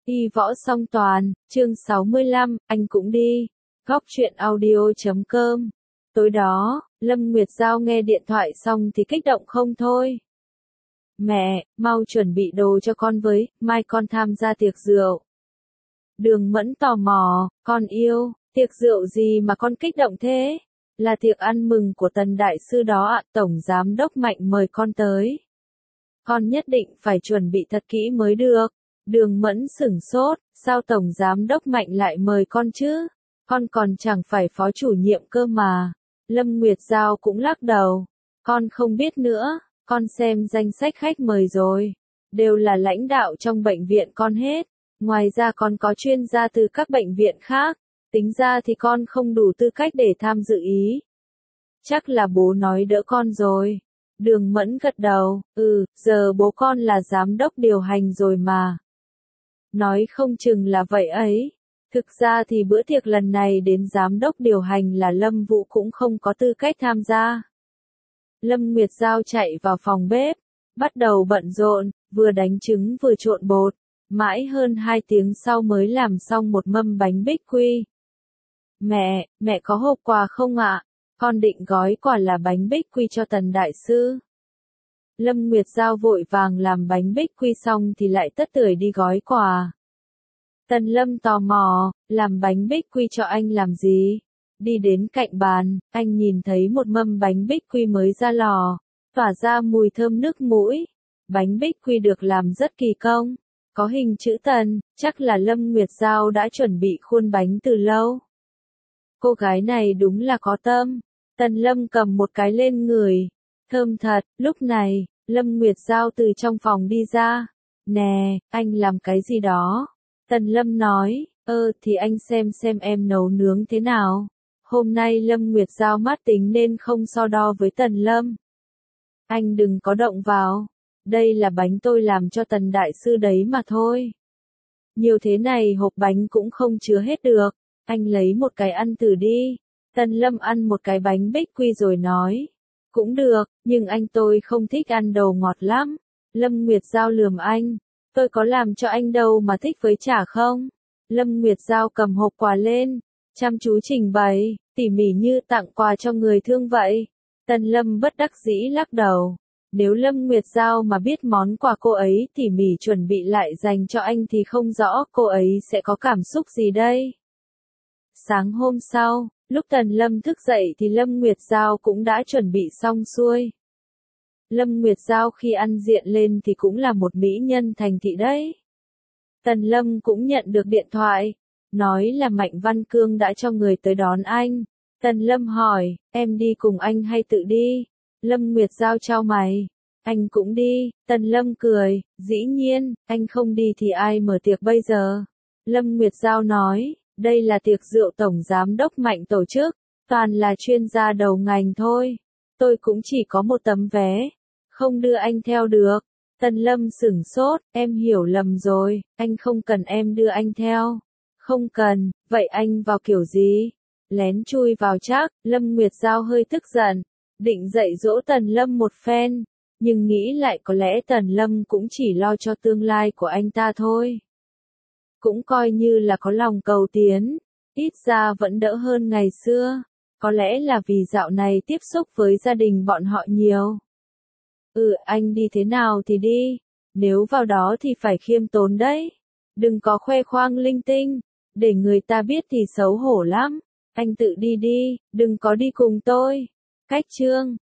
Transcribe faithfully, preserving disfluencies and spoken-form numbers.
Y võ song toàn, chương sáu mươi lăm, anh cũng đi. Góc truyện audio chấm com. Tối đó, Lâm Nguyệt Giao nghe điện thoại xong thì kích động không thôi. Mẹ, mau chuẩn bị đồ cho con với, mai con tham gia tiệc rượu. Đường Mẫn tò mò, con yêu, tiệc rượu gì mà con kích động thế? Là tiệc ăn mừng của Tần Đại Sư đó ạ, Tổng Giám Đốc Mạnh mời con tới. Con nhất định phải chuẩn bị thật kỹ mới được. Đường Mẫn sửng sốt, sao Tổng Giám Đốc Mạnh lại mời con chứ? Con còn chẳng phải phó chủ nhiệm cơ mà. Lâm Nguyệt Giao cũng lắc đầu. Con không biết nữa, con xem danh sách khách mời rồi. Đều là lãnh đạo trong bệnh viện con hết. Ngoài ra còn có chuyên gia từ các bệnh viện khác. Tính ra thì con không đủ tư cách để tham dự ý. Chắc là bố nói đỡ con rồi. Đường Mẫn gật đầu, ừ, giờ bố con là giám đốc điều hành rồi mà. Nói không chừng là vậy ấy. Thực ra thì bữa tiệc lần này đến giám đốc điều hành là Lâm Vũ cũng không có tư cách tham gia. Lâm Nguyệt Giao chạy vào phòng bếp, bắt đầu bận rộn, vừa đánh trứng vừa trộn bột, mãi hơn hai tiếng sau mới làm xong một mâm bánh bích quy. Mẹ, mẹ có hộp quà không ạ? Con định gói quà là bánh bích quy cho Tần Đại Sư. Lâm Nguyệt Giao vội vàng làm bánh bích quy xong thì lại tất tưởi đi gói quà. Tần Lâm tò mò, làm bánh bích quy cho anh làm gì? Đi đến cạnh bàn, anh nhìn thấy một mâm bánh bích quy mới ra lò, tỏa ra mùi thơm nước mũi. Bánh bích quy được làm rất kỳ công, có hình chữ Tần, chắc là Lâm Nguyệt Giao đã chuẩn bị khuôn bánh từ lâu. Cô gái này đúng là có tâm. Tần Lâm cầm một cái lên người. Thơm thật, lúc này, Lâm Nguyệt Giao từ trong phòng đi ra. Nè, anh làm cái gì đó? Tần Lâm nói, ơ thì anh xem xem em nấu nướng thế nào. Hôm nay Lâm Nguyệt Giao mát tính nên không so đo với Tần Lâm. Anh đừng có động vào. Đây là bánh tôi làm cho Tần Đại Sư đấy mà thôi. Nhiều thế này hộp bánh cũng không chứa hết được. Anh lấy một cái ăn thử đi. Tần Lâm ăn một cái bánh bích quy rồi nói. Cũng được, nhưng anh tôi không thích ăn đồ ngọt lắm. Lâm Nguyệt Giao lườm anh. Tôi có làm cho anh đâu mà thích với chả không? Lâm Nguyệt Giao cầm hộp quà lên. Chăm chú trình bày, tỉ mỉ như tặng quà cho người thương vậy. Tần Lâm bất đắc dĩ lắc đầu. Nếu Lâm Nguyệt Giao mà biết món quà cô ấy tỉ mỉ chuẩn bị lại dành cho anh thì không rõ cô ấy sẽ có cảm xúc gì đây. Sáng hôm sau, lúc Tần Lâm thức dậy thì Lâm Nguyệt Giao cũng đã chuẩn bị xong xuôi. Lâm Nguyệt Giao khi ăn diện lên thì cũng là một mỹ nhân thành thị đấy. Tần Lâm cũng nhận được điện thoại, nói là Mạnh Văn Cương đã cho người tới đón anh. Tần Lâm hỏi, em đi cùng anh hay tự đi? Lâm Nguyệt Giao chau mày, anh cũng đi. Tần Lâm cười, dĩ nhiên, anh không đi thì ai mở tiệc bây giờ? Lâm Nguyệt Giao nói, đây là tiệc rượu Tổng Giám Đốc Mạnh tổ chức, toàn là chuyên gia đầu ngành thôi. Tôi cũng chỉ có một tấm vé, không đưa anh theo được. Tần Lâm sửng sốt, em hiểu lầm rồi, anh không cần em đưa anh theo. Không cần, vậy anh vào kiểu gì? Lén chui vào chắc. Lâm Nguyệt Giao hơi tức giận, định dạy dỗ Tần Lâm một phen, nhưng nghĩ lại có lẽ Tần Lâm cũng chỉ lo cho tương lai của anh ta thôi. Cũng coi như là có lòng cầu tiến, ít ra vẫn đỡ hơn ngày xưa, có lẽ là vì dạo này tiếp xúc với gia đình bọn họ nhiều. Ừ, anh đi thế nào thì đi, nếu vào đó thì phải khiêm tốn đấy, đừng có khoe khoang linh tinh, để người ta biết thì xấu hổ lắm, anh tự đi đi, đừng có đi cùng tôi. Cách chương